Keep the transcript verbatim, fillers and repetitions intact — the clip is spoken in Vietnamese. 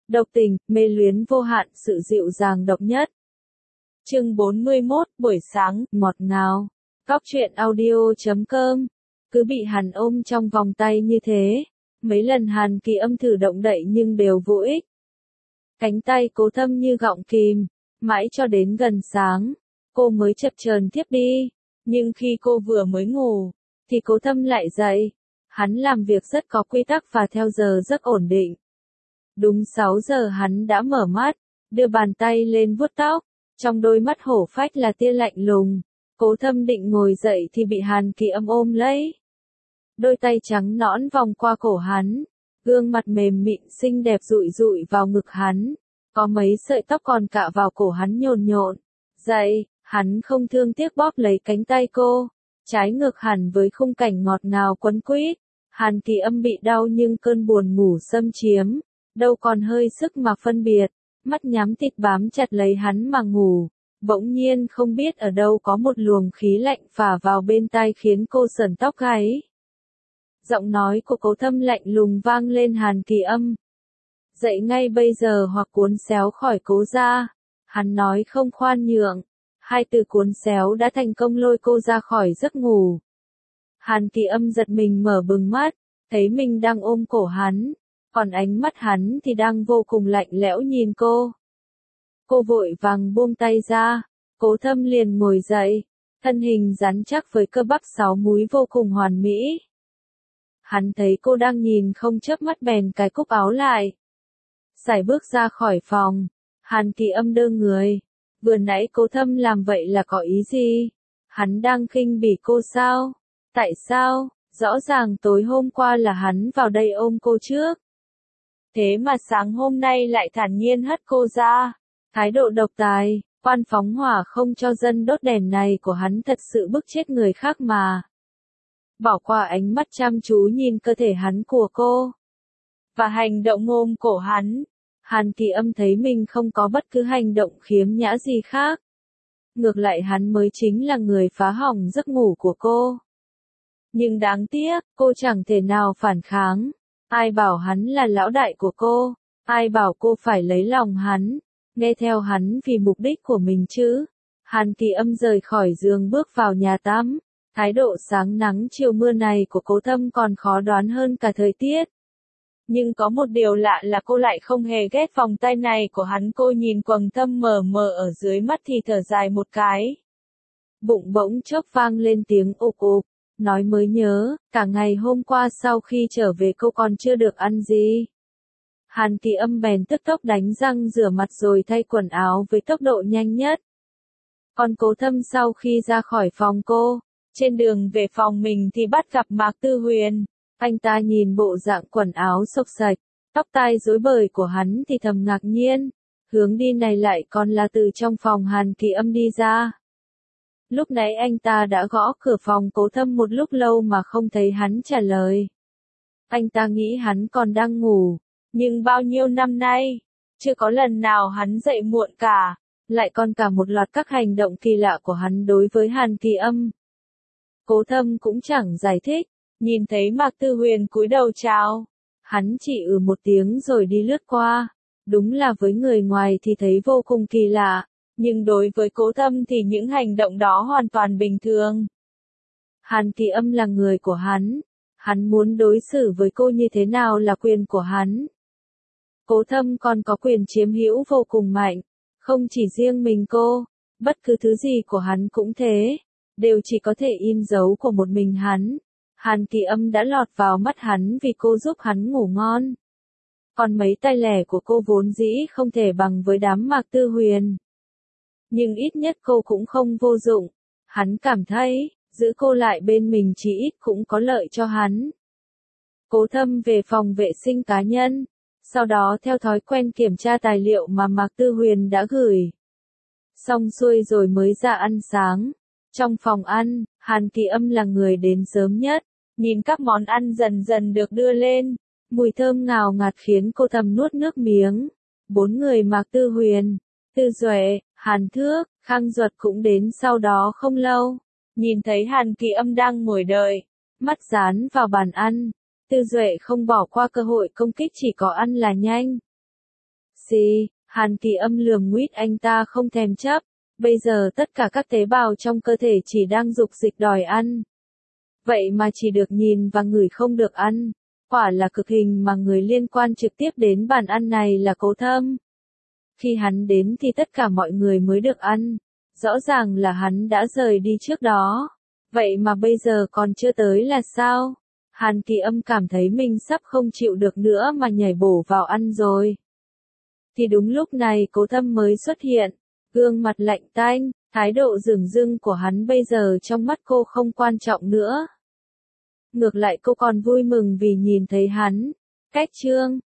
độc tình, mê luyến vô hạn, sự dịu dàng độc nhất. Chương bốn mươi mốt, buổi sáng, ngọt ngào. Cóc truyện audio chấm com. Cứ bị hắn ôm trong vòng tay như thế. Mấy lần Hàn Kỳ Âm thử động đậy nhưng đều vô ích. Cánh tay Cố Thâm như gọng kìm, mãi cho đến gần sáng, cô mới chập chờn thiếp đi. Nhưng khi cô vừa mới ngủ, thì Cố Thâm lại dậy. Hắn làm việc rất có quy tắc và theo giờ rất ổn định. Đúng sáu giờ hắn đã mở mắt, đưa bàn tay lên vuốt tóc, trong đôi mắt hổ phách là tia lạnh lùng. Cố Thâm định ngồi dậy thì bị Hàn Kỳ Âm ôm lấy. Đôi tay trắng nõn vòng qua cổ hắn, gương mặt mềm mịn xinh đẹp dụi dụi vào ngực hắn, có mấy sợi tóc còn cạ vào cổ hắn nhồn nhộn. Dậy, hắn không thương tiếc bóp lấy cánh tay cô, trái ngược hẳn với khung cảnh ngọt ngào quấn quýt. Hàn Kỳ Âm bị đau nhưng cơn buồn ngủ xâm chiếm, đâu còn hơi sức mà phân biệt, mắt nhắm tịt bám chặt lấy hắn mà ngủ. Bỗng nhiên không biết ở đâu có một luồng khí lạnh phả vào bên tai khiến cô sởn tóc gáy. Giọng nói của Cố Thâm lạnh lùng vang lên. Hàn Kỳ Âm, dậy ngay bây giờ hoặc cuốn xéo khỏi Cố gia. Hắn nói không khoan nhượng, hai từ cuốn xéo đã thành công lôi cô ra khỏi giấc ngủ. Hàn Kỳ Âm giật mình mở bừng mắt, thấy mình đang ôm cổ hắn, còn ánh mắt hắn thì đang vô cùng lạnh lẽo nhìn cô. Cô vội vàng buông tay ra, Cố Thâm liền ngồi dậy, thân hình rắn chắc với cơ bắp sáu múi vô cùng hoàn mỹ. Hắn thấy cô đang nhìn không chớp mắt bèn cài cúc áo lại. Sải bước ra khỏi phòng, Hàn Kỳ Âm đơ người. Vừa nãy Cố Thâm làm vậy là có ý gì? Hắn đang khinh bỉ cô sao? Tại sao? Rõ ràng tối hôm qua là hắn vào đây ôm cô trước. Thế mà sáng hôm nay lại thản nhiên hất cô ra. Thái độ độc tài, quan phóng hỏa không cho dân đốt đèn này của hắn thật sự bức chết người khác mà. Bỏ qua ánh mắt chăm chú nhìn cơ thể hắn của cô, và hành động ôm cổ hắn, Hàn Kỳ Âm thấy mình không có bất cứ hành động khiếm nhã gì khác. Ngược lại hắn mới chính là người phá hỏng giấc ngủ của cô. Nhưng đáng tiếc, cô chẳng thể nào phản kháng. Ai bảo hắn là lão đại của cô, ai bảo cô phải lấy lòng hắn, nghe theo hắn vì mục đích của mình chứ. Hàn Kỳ Âm rời khỏi giường bước vào nhà tắm. Thái độ sáng nắng chiều mưa này của Cố Thâm còn khó đoán hơn cả thời tiết. Nhưng có một điều lạ là cô lại không hề ghét vòng tay này của hắn. Cô nhìn quầng thâm mờ mờ ở dưới mắt thì thở dài một cái. Bụng bỗng chốc vang lên tiếng ục ục, nói mới nhớ, cả ngày hôm qua sau khi trở về cô còn chưa được ăn gì. Hàn Kỳ Âm bèn tức tốc đánh răng rửa mặt rồi thay quần áo với tốc độ nhanh nhất. Còn Cố Thâm sau khi ra khỏi phòng cô, trên đường về phòng mình thì bắt gặp Mạc Tư Huyền. Anh ta nhìn bộ dạng quần áo xộc xạch, tóc tai rối bời của hắn thì thầm ngạc nhiên. Hướng đi này lại còn là từ trong phòng Hàn Kỳ Âm đi ra. Lúc nãy anh ta đã gõ cửa phòng Cố Thâm một lúc lâu mà không thấy hắn trả lời. Anh ta nghĩ hắn còn đang ngủ, nhưng bao nhiêu năm nay, chưa có lần nào hắn dậy muộn cả, lại còn cả một loạt các hành động kỳ lạ của hắn đối với Hàn Kỳ Âm. Cố Thâm cũng chẳng giải thích, nhìn thấy Mạc Tư Huyền cúi đầu chào, hắn chỉ ừ một tiếng rồi đi lướt qua. Đúng là với người ngoài thì thấy vô cùng kỳ lạ, nhưng đối với Cố Thâm thì những hành động đó hoàn toàn bình thường. Hàn Kỳ Âm là người của hắn, hắn muốn đối xử với cô như thế nào là quyền của hắn. Cố Thâm còn có quyền chiếm hữu vô cùng mạnh, không chỉ riêng mình cô, bất cứ thứ gì của hắn cũng thế, đều chỉ có thể in dấu của một mình hắn. Hàn Kỳ Âm đã lọt vào mắt hắn vì cô giúp hắn ngủ ngon. Còn mấy tay lẻ của cô vốn dĩ không thể bằng với đám Mạc Tư Huyền. Nhưng ít nhất cô cũng không vô dụng. Hắn cảm thấy, giữ cô lại bên mình chỉ ít cũng có lợi cho hắn. Cố Thâm về phòng vệ sinh cá nhân, sau đó theo thói quen kiểm tra tài liệu mà Mạc Tư Huyền đã gửi. Xong xuôi rồi mới ra ăn sáng. Trong phòng ăn, Hàn Kỳ Âm là người đến sớm nhất, nhìn các món ăn dần dần được đưa lên, mùi thơm ngào ngạt khiến cô thầm nuốt nước miếng. Bốn người Mạc Tư Huyền, Tư Duệ, Hàn Thước, Khang Duật cũng đến sau đó không lâu. Nhìn thấy Hàn Kỳ Âm đang ngồi đợi, mắt dán vào bàn ăn, Tư Duệ không bỏ qua cơ hội công kích, chỉ có ăn là nhanh. gì? Hàn Kỳ Âm lườm nguýt anh ta không thèm chấp. Bây giờ tất cả các tế bào trong cơ thể chỉ đang dục dịch đòi ăn. Vậy mà chỉ được nhìn và ngửi không được ăn. Quả là cực hình mà người liên quan trực tiếp đến bàn ăn này là Cố Thâm. Khi hắn đến thì tất cả mọi người mới được ăn. Rõ ràng là hắn đã rời đi trước đó. Vậy mà bây giờ còn chưa tới là sao? Hàn Kỳ Âm cảm thấy mình sắp không chịu được nữa mà nhảy bổ vào ăn rồi. Thì đúng lúc này Cố Thâm mới xuất hiện. Gương mặt lạnh tanh, thái độ dửng dưng của hắn bây giờ trong mắt cô không quan trọng nữa. Ngược lại cô còn vui mừng vì nhìn thấy hắn. Cách chương